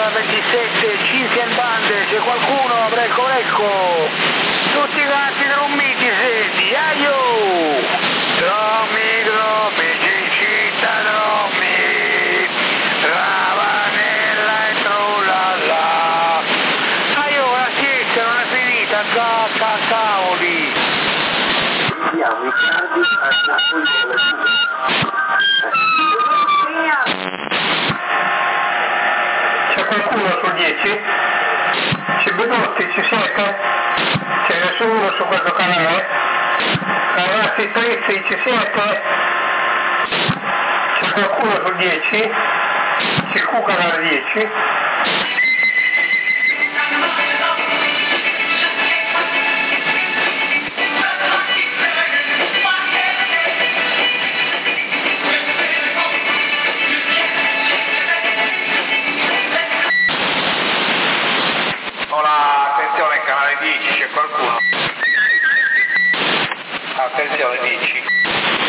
la 27, 5 in bande, c'è qualcuno, brecco brecco, tutti quanti drummiti senti, aio! Drommi, drommi, cincita, drommi, ravanella e trullalla. Aio, la siesta non è finita, cavoli! Vediamo i cardi a Napoli della C'è qualcuno sul 10? C'è Bedotti, ci siete? C'è nessuno su questo canale? Ragazzi Trizzi, ci siete? C'è qualcuno sul 10? C'è Q canale 10? Attenzione canale 10, c'è qualcuno? Attenzione 10.